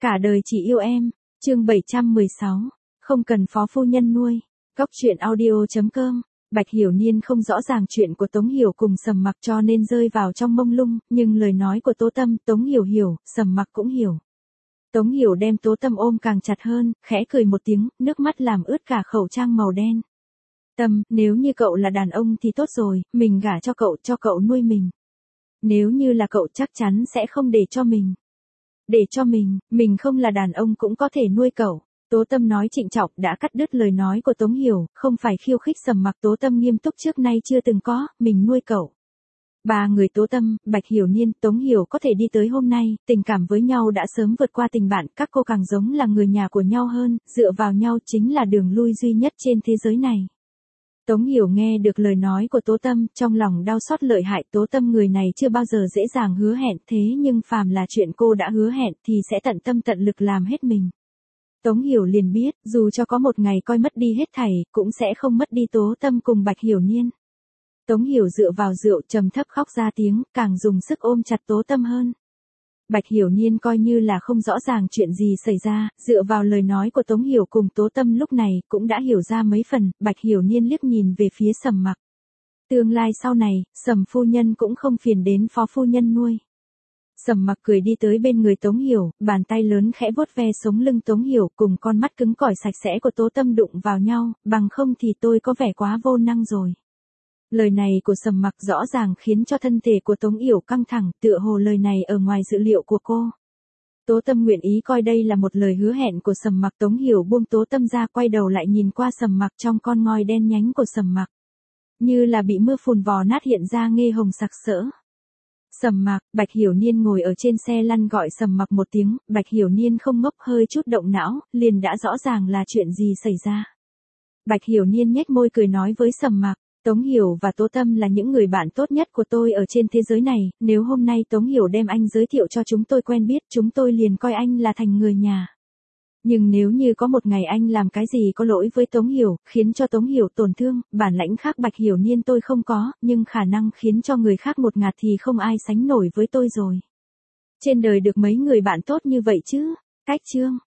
Cả đời chỉ yêu em, chương 716, không cần phó phu nhân nuôi. Góc truyện audio.com. Bạch Hiểu Niên không rõ ràng chuyện của Tống Hiểu cùng Sầm Mặc cho nên rơi vào trong mông lung, nhưng lời nói của Tố Tâm, Tống Hiểu hiểu, Sầm Mặc cũng hiểu. Tống Hiểu đem Tố Tâm ôm càng chặt hơn, khẽ cười một tiếng, nước mắt làm ướt cả khẩu trang màu đen. Tâm, nếu như cậu là đàn ông thì tốt rồi, mình gả cho cậu nuôi mình. Nếu như là cậu chắc chắn sẽ không để cho mình. Để cho mình không là đàn ông cũng có thể nuôi cậu. Tố Tâm nói trịnh trọng đã cắt đứt lời nói của Tống Hiểu, không phải khiêu khích Sầm Mặc. Tố Tâm nghiêm túc trước nay chưa từng có, mình nuôi cậu. Ba người Tố Tâm, Bạch Hiểu Niên, Tống Hiểu có thể đi tới hôm nay, tình cảm với nhau đã sớm vượt qua tình bạn, các cô càng giống là người nhà của nhau hơn, dựa vào nhau chính là đường lui duy nhất trên thế giới này. Tống Hiểu nghe được lời nói của Tố Tâm, trong lòng đau xót lợi hại. Tố Tâm người này chưa bao giờ dễ dàng hứa hẹn, thế nhưng phàm là chuyện cô đã hứa hẹn thì sẽ tận tâm tận lực làm hết mình. Tống Hiểu liền biết, dù cho có một ngày coi mất đi hết thảy, cũng sẽ không mất đi Tố Tâm cùng Bạch Hiểu Niên. Tống Hiểu dựa vào rượu trầm thấp khóc ra tiếng, càng dùng sức ôm chặt Tố Tâm hơn. Bạch Hiểu Niên coi như là không rõ ràng chuyện gì xảy ra, dựa vào lời nói của Tống Hiểu cùng Tố Tâm lúc này cũng đã hiểu ra mấy phần. Bạch Hiểu Niên liếc nhìn về phía Sầm Mặc. Tương lai sau này, Sầm phu nhân cũng không phiền đến phó phu nhân nuôi. Sầm Mặc cười đi tới bên người Tống Hiểu, bàn tay lớn khẽ vuốt ve sống lưng Tống Hiểu, cùng con mắt cứng cỏi sạch sẽ của Tố Tâm đụng vào nhau, bằng không thì tôi có vẻ quá vô năng rồi. Lời này của Sầm Mặc rõ ràng khiến cho thân thể của Tống Hiểu căng thẳng, tựa hồ lời này ở ngoài dự liệu của cô. Tố Tâm nguyện ý coi đây là một lời hứa hẹn của Sầm Mặc. Tống Hiểu buông Tố Tâm ra, quay đầu lại nhìn qua Sầm Mặc, trong con ngòi đen nhánh của Sầm Mặc như là bị mưa phùn vò nát hiện ra nghe hồng sặc sỡ. Sầm Mặc, Bạch Hiểu Niên ngồi ở trên xe lăn gọi Sầm Mặc một tiếng, Bạch Hiểu Niên không ngốc, hơi chút động não, liền đã rõ ràng là chuyện gì xảy ra. Bạch Hiểu Niên nhếch môi cười nói với Sầm Mặc, Tống Hiểu và Tố Tâm là những người bạn tốt nhất của tôi ở trên thế giới này, nếu hôm nay Tống Hiểu đem anh giới thiệu cho chúng tôi quen biết, chúng tôi liền coi anh là thành người nhà. Nhưng nếu như có một ngày anh làm cái gì có lỗi với Tống Hiểu, khiến cho Tống Hiểu tổn thương, bản lãnh khác Bạch Hiểu Niên tôi không có, nhưng khả năng khiến cho người khác một ngạt thì không ai sánh nổi với tôi rồi. Trên đời được mấy người bạn tốt như vậy chứ? Cách chương.